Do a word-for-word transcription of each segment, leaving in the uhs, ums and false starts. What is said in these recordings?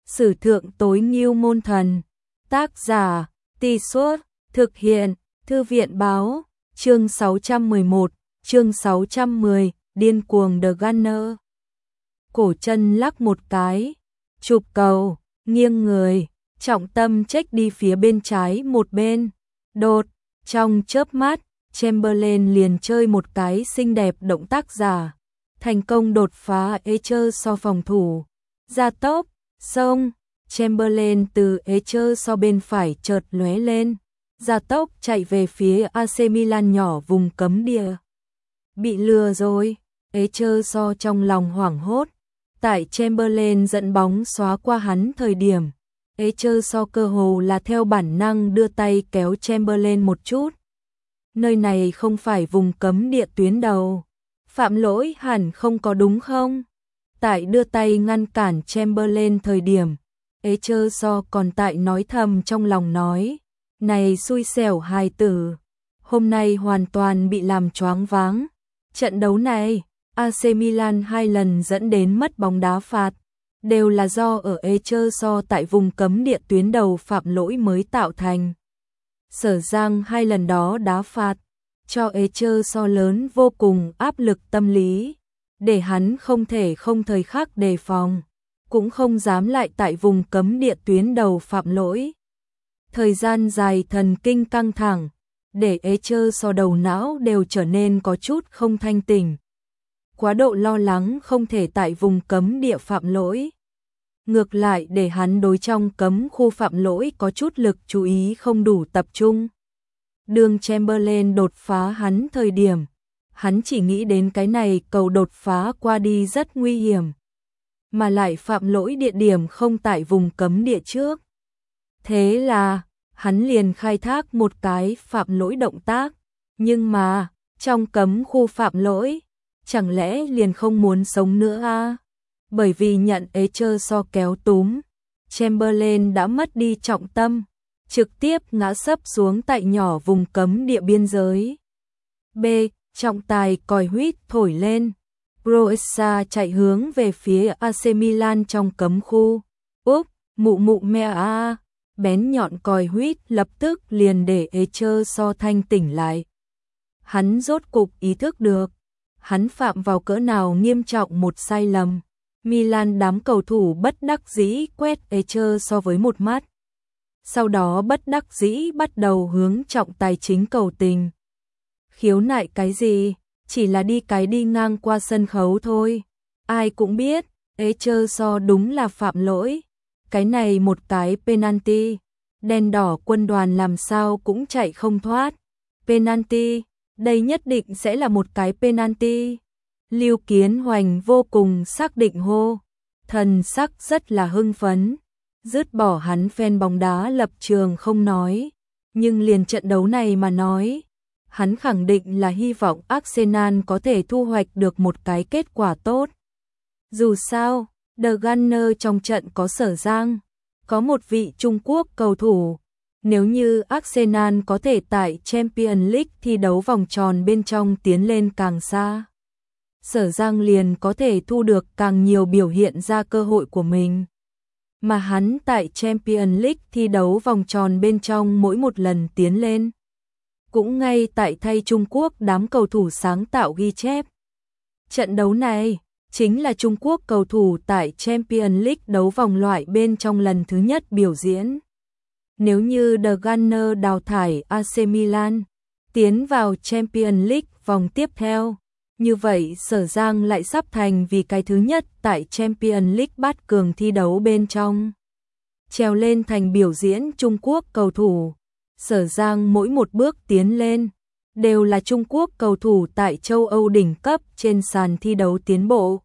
Sử thượng tối ngưu môn thần. Tác giả, Tì Suốt, thực hiện, Thư viện báo, chương sáu trăm mười một, chương sáu trăm mười, điên cuồng The Gunner. Cổ chân lắc một cái, chụp cầu, nghiêng người, trọng tâm chếch đi phía bên trái một bên. Đột, trong chớp mắt, Chamberlain liền chơi một cái xinh đẹp động tác giả, thành công đột phá Echeuso phòng thủ. Gia tốc, xông, Chamberlain từ Echeuso bên phải chợt lóe lên, gia tốc chạy về phía a xê Milan nhỏ vùng cấm địa. Bị lừa rồi, Echeuso trong lòng hoảng hốt, tại Chamberlain dẫn bóng xóa qua hắn thời điểm, Echeuso cơ hồ là theo bản năng đưa tay kéo Chamberlain một chút. Nơi này không phải vùng cấm địa tuyến đầu, phạm lỗi hẳn không có đúng không? Tại đưa tay ngăn cản Chamberlain thời điểm, Echeuso còn tại nói thầm trong lòng nói, này xui xẻo hài tử, hôm nay hoàn toàn bị làm choáng váng. Trận đấu này, a xê Milan hai lần dẫn đến mất bóng đá phạt, đều là do ở Echeuso tại vùng cấm địa tuyến đầu phạm lỗi mới tạo thành. Sở Giang hai lần đó đá phạt, cho Echeuso lớn vô cùng áp lực tâm lý, để hắn không thể không thời khắc đề phòng, cũng không dám lại tại vùng cấm địa tuyến đầu phạm lỗi. Thời gian dài thần kinh căng thẳng, để Echeuso đầu não đều trở nên có chút không thanh tỉnh. Quá độ lo lắng không thể tại vùng cấm địa phạm lỗi, ngược lại để hắn đối trong cấm khu phạm lỗi có chút lực chú ý không đủ tập trung. Đường Chamberlain đột phá hắn thời điểm, hắn chỉ nghĩ đến cái này cầu đột phá qua đi rất nguy hiểm, mà lại phạm lỗi địa điểm không tại vùng cấm địa trước. Thế là, hắn liền khai thác một cái phạm lỗi động tác, nhưng mà, trong cấm khu phạm lỗi, chẳng lẽ liền không muốn sống nữa à? Bởi vì nhận Echeuso kéo túm, Chamberlain đã mất đi trọng tâm, trực tiếp ngã sấp xuống tại nhỏ vùng cấm địa biên giới. B. Trọng tài còi huýt thổi lên, Proessa chạy hướng về phía a xê Milan trong cấm khu. Úp, mụ mụ mẹ a, bén nhọn còi huýt lập tức liền để Echeuso thanh tỉnh lại. Hắn rốt cục ý thức được, hắn phạm vào cỡ nào nghiêm trọng một sai lầm. Milan đám cầu thủ bất đắc dĩ quét Echeuso với một mắt. Sau đó bất đắc dĩ bắt đầu hướng trọng tài chính cầu tình. Khiếu nại cái gì, chỉ là đi cái đi ngang qua sân khấu thôi. Ai cũng biết, Echeuso đúng là phạm lỗi. Cái này một cái penalty, đèn đỏ quân đoàn làm sao cũng chạy không thoát. Penalty, đây nhất định sẽ là một cái penalty. Lưu Kiến Hoành vô cùng xác định hô, thần sắc rất là hưng phấn, dứt bỏ hắn fan bóng đá lập trường không nói, nhưng liền trận đấu này mà nói, hắn khẳng định là hy vọng Arsenal có thể thu hoạch được một cái kết quả tốt. Dù sao, The Gunner trong trận có Sở Giang, có một vị Trung Quốc cầu thủ, nếu như Arsenal có thể tại Champions League thi đấu vòng tròn bên trong tiến lên càng xa, Sở Giang liền có thể thu được càng nhiều biểu hiện ra cơ hội của mình. Mà hắn tại Champions League thi đấu vòng tròn bên trong mỗi một lần tiến lên, cũng ngay tại thay Trung Quốc đám cầu thủ sáng tạo ghi chép. Trận đấu này chính là Trung Quốc cầu thủ tại Champions League đấu vòng loại bên trong lần thứ nhất biểu diễn. Nếu như The Gunner đào thải a xê Milan, tiến vào Champions League vòng tiếp theo, như vậy Sở Giang lại sắp thành vì cái thứ nhất tại Champions League bát cường thi đấu bên trong. Trèo lên thành biểu diễn Trung Quốc cầu thủ, Sở Giang mỗi một bước tiến lên, đều là Trung Quốc cầu thủ tại châu Âu đỉnh cấp trên sàn thi đấu tiến bộ.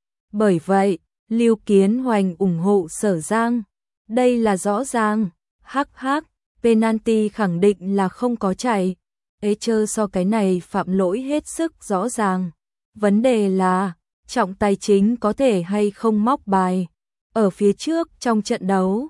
Bởi vậy, Lưu Kiến Hoành ủng hộ Sở Giang. Đây là rõ ràng, hắc hắc, penalty khẳng định là không có chạy. Echeuso cái này phạm lỗi hết sức rõ ràng. Vấn đề là, trọng tài chính có thể hay không móc bài. Ở phía trước trong trận đấu,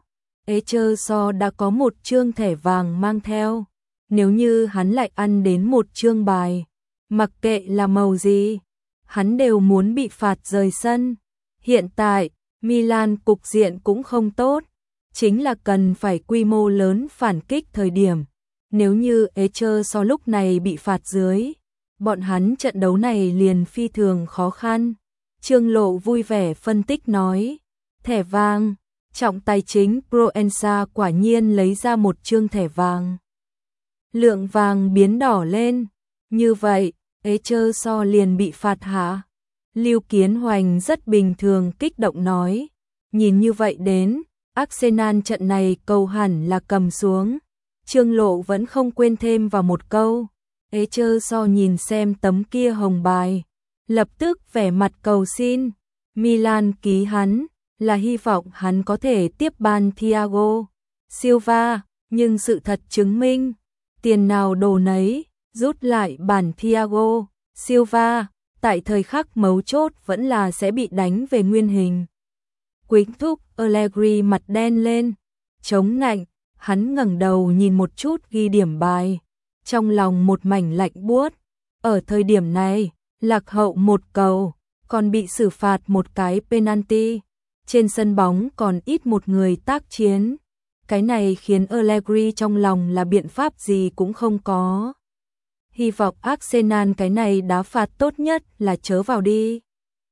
Echeuso đã có một chương thẻ vàng mang theo. Nếu như hắn lại ăn đến một chương bài, mặc kệ là màu gì, hắn đều muốn bị phạt rời sân. Hiện tại, Milan cục diện cũng không tốt, chính là cần phải quy mô lớn phản kích thời điểm. Nếu như Eccersor lúc này bị phạt dưới, bọn hắn trận đấu này liền phi thường khó khăn. Trương Lộ vui vẻ phân tích nói, thẻ vàng, trọng tài chính Proenza quả nhiên lấy ra một chương thẻ vàng. Lượng vàng biến đỏ lên, như vậy, Eccersor liền bị phạt hả? Lưu Kiến Hoành rất bình thường kích động nói, nhìn như vậy đến, Arsenal trận này cầu hẳn là cầm xuống. Trương Lộ vẫn không quên thêm vào một câu, Eccersor nhìn xem tấm kia hồng bài, lập tức vẻ mặt cầu xin, Milan ký hắn, là hy vọng hắn có thể tiếp ban Thiago Silva, nhưng sự thật chứng minh, tiền nào đồ nấy, rút lại bản Thiago Silva, tại thời khắc mấu chốt vẫn là sẽ bị đánh về nguyên hình. Quýnh thúc Allegri mặt đen lên, chống nạnh, hắn ngẩng đầu nhìn một chút ghi điểm bài, trong lòng một mảnh lạnh buốt. Ở thời điểm này, lạc hậu một cầu, còn bị xử phạt một cái penalty, trên sân bóng còn ít một người tác chiến. Cái này khiến Allegri trong lòng là biện pháp gì cũng không có. Hy vọng Arsenal cái này đá phạt tốt nhất là chớ vào đi.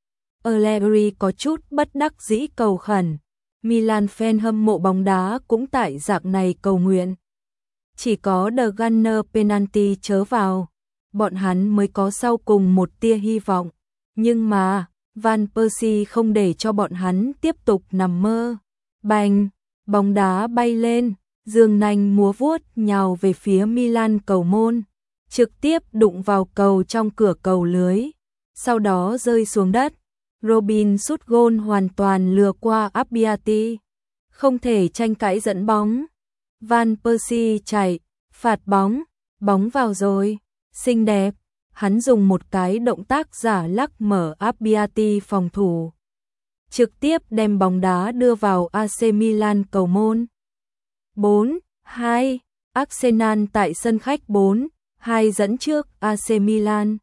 Allegri có chút bất đắc dĩ cầu khẩn. Milan fan hâm mộ bóng đá cũng tại dạng này cầu nguyện. Chỉ có The Gunner penalty chớ vào, bọn hắn mới có sau cùng một tia hy vọng. Nhưng mà, Van Persie không để cho bọn hắn tiếp tục nằm mơ. Bành, bóng đá bay lên, dương nanh múa vuốt nhào về phía Milan cầu môn, trực tiếp đụng vào cầu trong cửa cầu lưới, sau đó rơi xuống đất. Robin sút gôn hoàn toàn lừa qua Abbiati, không thể tranh cãi dẫn bóng. Van Persie chạy, phạt bóng, bóng vào rồi, xinh đẹp. Hắn dùng một cái động tác giả lắc mở Abbiati phòng thủ, trực tiếp đem bóng đá đưa vào a xê Milan cầu môn. bốn hai, Arsenal tại sân khách bốn hai dẫn trước a xê Milan.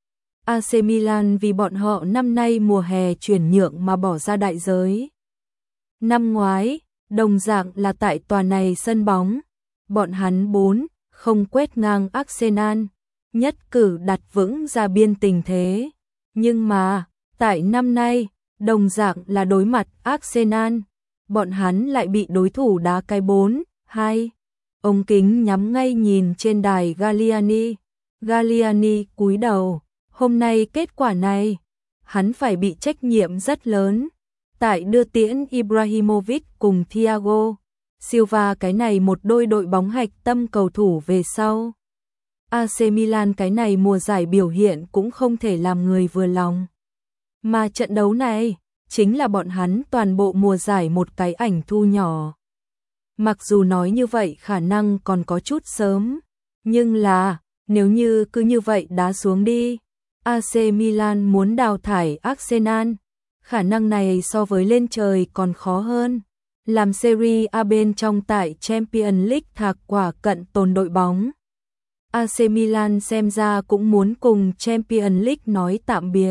a xê Milan vì bọn họ năm nay mùa hè chuyển nhượng mà bỏ ra đại giới. Năm ngoái, đồng dạng là tại tòa này sân bóng, bọn hắn bốn không quét ngang Arsenal, nhất cử đặt vững ra biên tình thế. Nhưng mà, tại năm nay, đồng dạng là đối mặt Arsenal, bọn hắn lại bị đối thủ đá cái bốn hai. Ống kính nhắm ngay nhìn trên đài Galliani. Galliani cúi đầu, hôm nay kết quả này, hắn phải bị trách nhiệm rất lớn. Tại đưa tiễn Ibrahimovic cùng Thiago Silva cái này một đôi đội bóng hạch tâm cầu thủ về sau. a xê Milan cái này mùa giải biểu hiện cũng không thể làm người vừa lòng. Mà trận đấu này, chính là bọn hắn toàn bộ mùa giải một cái ảnh thu nhỏ. Mặc dù nói như vậy khả năng còn có chút sớm, nhưng là, nếu như cứ như vậy đá xuống đi, a xê Milan muốn đào thải Arsenal, khả năng này so với lên trời còn khó hơn. Làm Serie A bên trong tại Champions League thạc quả cận tồn đội bóng, a xê Milan xem ra cũng muốn cùng Champions League nói tạm biệt.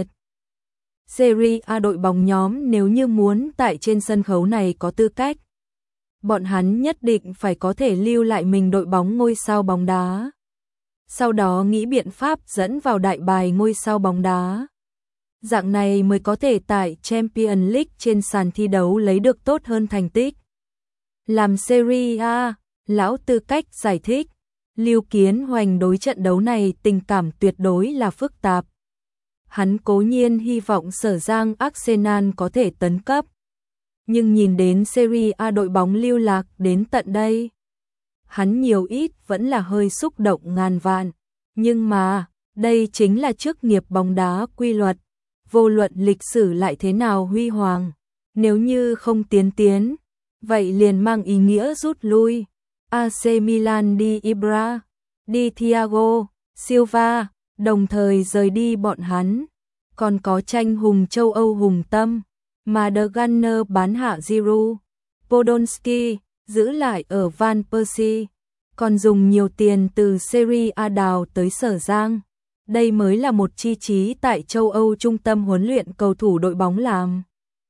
Serie A đội bóng nhóm nếu như muốn tại trên sân khấu này có tư cách, bọn hắn nhất định phải có thể lưu lại mình đội bóng ngôi sao bóng đá. Sau đó nghĩ biện pháp dẫn vào đại bài ngôi sao bóng đá. Dạng này mới có thể tại Champions League trên sàn thi đấu lấy được tốt hơn thành tích. Làm Serie A, lão tư cách giải thích, Lưu Kiến Hoành đối trận đấu này tình cảm tuyệt đối là phức tạp. Hắn cố nhiên hy vọng Sở Giang Arsenal có thể tấn cấp, nhưng nhìn đến Serie A đội bóng lưu lạc đến tận đây, hắn nhiều ít vẫn là hơi xúc động ngàn vạn. Nhưng mà, đây chính là chức nghiệp bóng đá quy luật, vô luận lịch sử lại thế nào huy hoàng, nếu như không tiến tiến, vậy liền mang ý nghĩa rút lui. a xê Milan đi Ibra, đi Thiago Silva, đồng thời rời đi bọn hắn, còn có tranh hùng châu Âu hùng tâm, mà The Gunner bán hạ Giroud, Podolski, giữ lại ở Van Persie, còn dùng nhiều tiền từ Serie A đào tới Sở Giang. Đây mới là một chi trí tại châu Âu trung tâm huấn luyện cầu thủ đội bóng làm.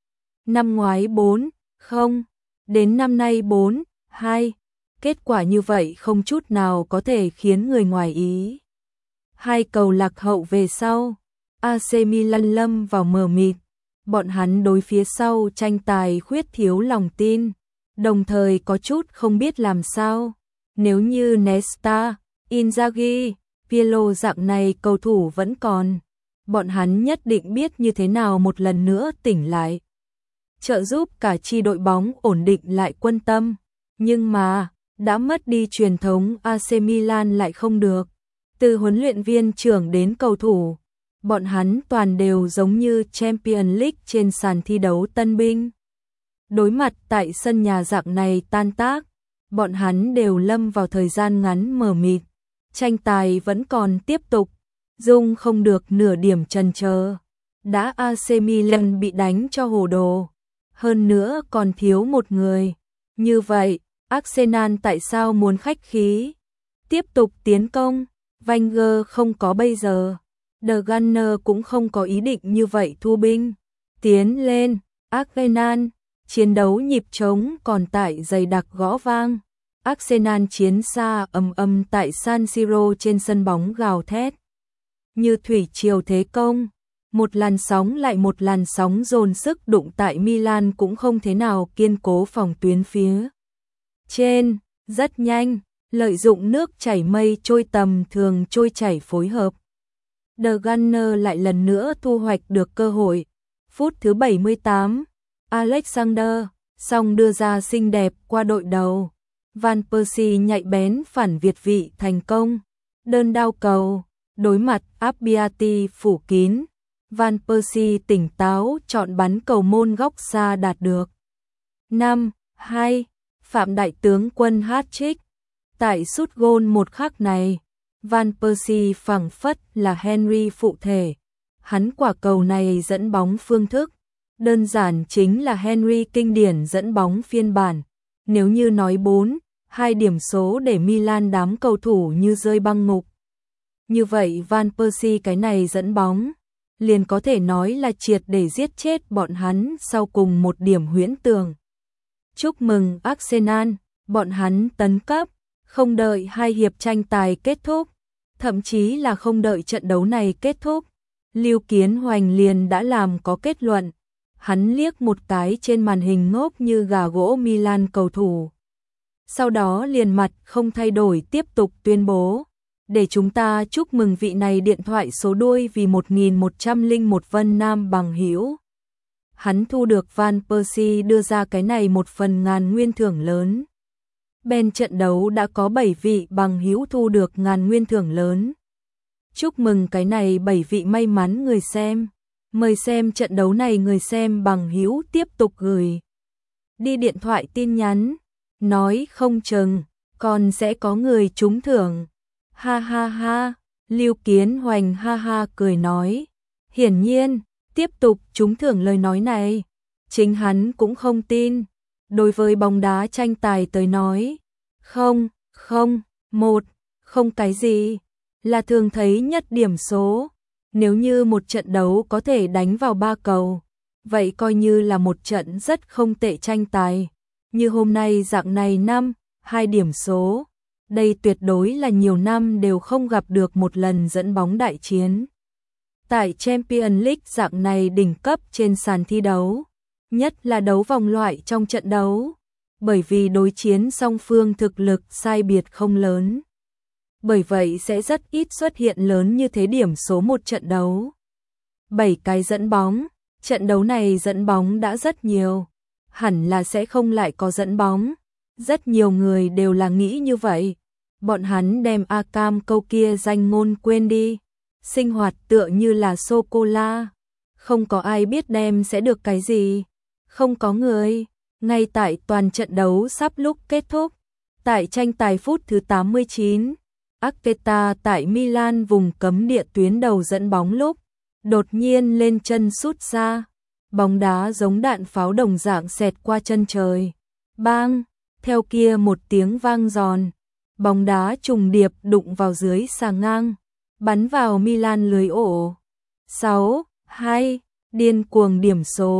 năm ngoái bốn không, đến năm nay bốn hai. Kết quả như vậy không chút nào có thể khiến người ngoài ý. Hai cầu lạc hậu về sau, a xê Milan lâm vào mờ mịt, bọn hắn đối phía sau tranh tài khuyết thiếu lòng tin, đồng thời có chút không biết làm sao. Nếu như Nesta, Inzaghi, Pirlo dạng này cầu thủ vẫn còn, bọn hắn nhất định biết như thế nào một lần nữa tỉnh lại, trợ giúp cả chi đội bóng ổn định lại quân tâm. Nhưng mà, đã mất đi truyền thống a xê Milan lại không được. Từ huấn luyện viên trưởng đến cầu thủ, bọn hắn toàn đều giống như Champions League trên sàn thi đấu tân binh. Đối mặt tại sân nhà dạng này tan tác, bọn hắn đều lâm vào thời gian ngắn mờ mịt. Tranh tài vẫn còn tiếp tục, dung không được nửa điểm chần chờ. Đã a xê Milan bị đánh cho hồ đồ, hơn nữa còn thiếu một người. Như vậy, Arsenal tại sao muốn khách khí? Tiếp tục tiến công, Wenger không có bây giờ. The Gunner cũng không có ý định như vậy thu binh. Tiến lên, Arsenal, chiến đấu nhịp trống còn tại dày đặc gõ vang. Arsenal chiến xa ầm ầm tại San Siro trên sân bóng gào thét. Như thủy triều thế công, một làn sóng lại một làn sóng dồn sức đụng tại Milan cũng không thế nào kiên cố phòng tuyến phía trên, rất nhanh, lợi dụng nước chảy mây trôi tầm thường trôi chảy phối hợp. The Gunner lại lần nữa thu hoạch được cơ hội. Phút thứ bảy mươi tám, Alexander song đưa ra xinh đẹp qua đội đầu. Van Persie nhạy bén phản việt vị thành công. Đơn đao cầu, đối mặt Abbiati phủ kín. Van Persie tỉnh táo chọn bắn cầu môn góc xa đạt được. năm hai, Phạm đại tướng quân hat-trick. Tại sút gôn một khắc này, Van Persie phảng phất là Henry phụ thể. Hắn quả cầu này dẫn bóng phương thức, đơn giản chính là Henry kinh điển dẫn bóng phiên bản. Nếu như nói bốn hai điểm số để Milan đám cầu thủ như rơi băng ngục. Như vậy Van Persie cái này dẫn bóng, liền có thể nói là triệt để giết chết bọn hắn sau cùng một điểm huyễn tường. Chúc mừng Arsenal, bọn hắn tấn cấp, không đợi hai hiệp tranh tài kết thúc, thậm chí là không đợi trận đấu này kết thúc. Lưu Kiến Hoành liền đã làm có kết luận, hắn liếc một cái trên màn hình ngốc như gà gỗ Milan cầu thủ. Sau đó liền mặt không thay đổi tiếp tục tuyên bố, để chúng ta chúc mừng vị này điện thoại số đuôi vì một nghìn một trăm lẻ một Vân Nam bằng hữu. Hắn thu được Van Persie đưa ra cái này một phần ngàn nguyên thưởng lớn. Bên trận đấu đã có bảy vị bằng hữu thu được ngàn nguyên thưởng lớn. Chúc mừng cái này bảy vị may mắn người xem. Mời xem trận đấu này người xem bằng hữu tiếp tục gửi đi điện thoại tin nhắn, nói không chừng còn sẽ có người trúng thưởng. Ha ha ha, Lưu Kiến Hoành ha ha cười nói. Hiển nhiên, tiếp tục trúng thưởng lời nói này, chính hắn cũng không tin. Đối với bóng đá tranh tài tới nói, không, không, một, không cái gì, là thường thấy nhất điểm số. Nếu như một trận đấu có thể đánh vào ba cầu, vậy coi như là một trận rất không tệ tranh tài. Như hôm nay dạng này năm, hai điểm số. Đây tuyệt đối là nhiều năm đều không gặp được một lần dẫn bóng đại chiến. Tại Champions League dạng này đỉnh cấp trên sàn thi đấu, nhất là đấu vòng loại trong trận đấu, bởi vì đối chiến song phương thực lực sai biệt không lớn. Bởi vậy sẽ rất ít xuất hiện lớn như thế điểm số một trận đấu. bảy cái dẫn bóng, trận đấu này dẫn bóng đã rất nhiều, hẳn là sẽ không lại có dẫn bóng. Rất nhiều người đều là nghĩ như vậy. Bọn hắn đem A-cam câu kia danh ngôn quên đi. Sinh hoạt tựa như là sô-cô-la. Không có ai biết đem sẽ được cái gì. Không có người. Ngay tại toàn trận đấu sắp lúc kết thúc, tại tranh tài phút thứ tám mươi chín, Arteta tại Milan vùng cấm địa tuyến đầu dẫn bóng lúc, đột nhiên lên chân sút ra. Bóng đá giống đạn pháo đồng dạng xẹt qua chân trời. Bang! Theo kia một tiếng vang giòn, bóng đá trùng điệp đụng vào dưới xà ngang, bắn vào Milan lưới ổ. sáu hai, điên cuồng điểm số,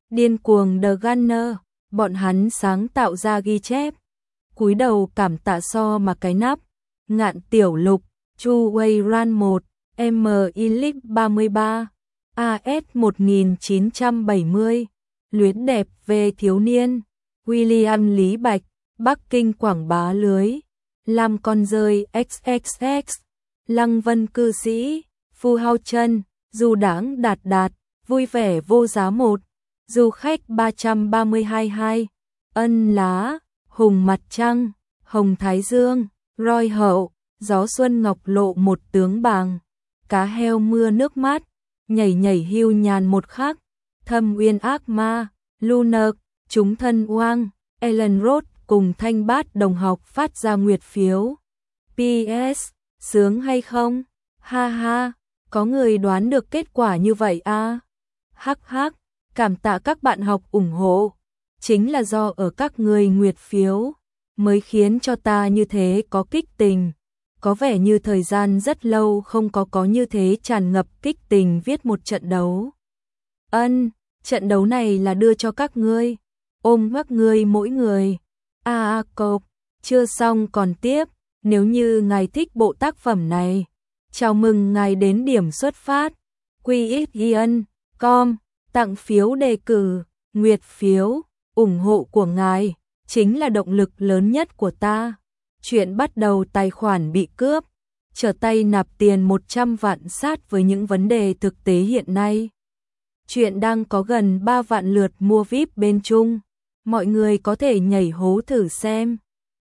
Điên cuồng The Gunner, bọn hắn sáng tạo ra ghi chép. Cúi đầu cảm tạ so mà cái nắp. Ngạn Tiểu Lục, Chu Wei Ran một, M Ilic ba mươi ba, A S một nghìn chín trăm bảy mươi, Luyến đẹp về thiếu niên, William Lý Bạch, Bắc Kinh quảng bá lưới, Lam con rơi ích ích ích, Lăng Vân cư sĩ, Phu Hao Chân, Du Đãng Đạt Đạt, Vui vẻ vô giá một, Du khách ba trăm ba mươi hai, Ân Lá, Hùng Mặt Trăng, Hồng Thái Dương, Roi Hậu, Gió Xuân Ngọc Lộ một tướng bàng, Cá heo mưa nước mắt, Nhảy nhảy hưu nhàn một khắc, Thâm uyên ác ma, Lunar, Chúng thân oang, Ellen Roth cùng Thanh Bát đồng học phát ra nguyệt phiếu. pê ét, sướng hay không? Ha ha, có người đoán được kết quả như vậy à? Hắc hắc, cảm tạ các bạn học ủng hộ. Chính là do ở các người nguyệt phiếu, mới khiến cho ta như thế có kích tình. Có vẻ như thời gian rất lâu không có có như thế tràn ngập kích tình viết một trận đấu. Ân, trận đấu này là đưa cho các ngươi, ôm các ngươi mỗi người. A a cộp, chưa xong còn tiếp, nếu như ngài thích bộ tác phẩm này, chào mừng ngài đến điểm xuất phát. quy ích ian chấm com, tặng phiếu đề cử, nguyệt phiếu, ủng hộ của ngài chính là động lực lớn nhất của ta. Chuyện bắt đầu tài khoản bị cướp, trở tay nạp tiền một trăm vạn sát với những vấn đề thực tế hiện nay. Chuyện đang có gần ba vạn lượt mua vi ai pi bên Trung, mọi người có thể nhảy hố thử xem.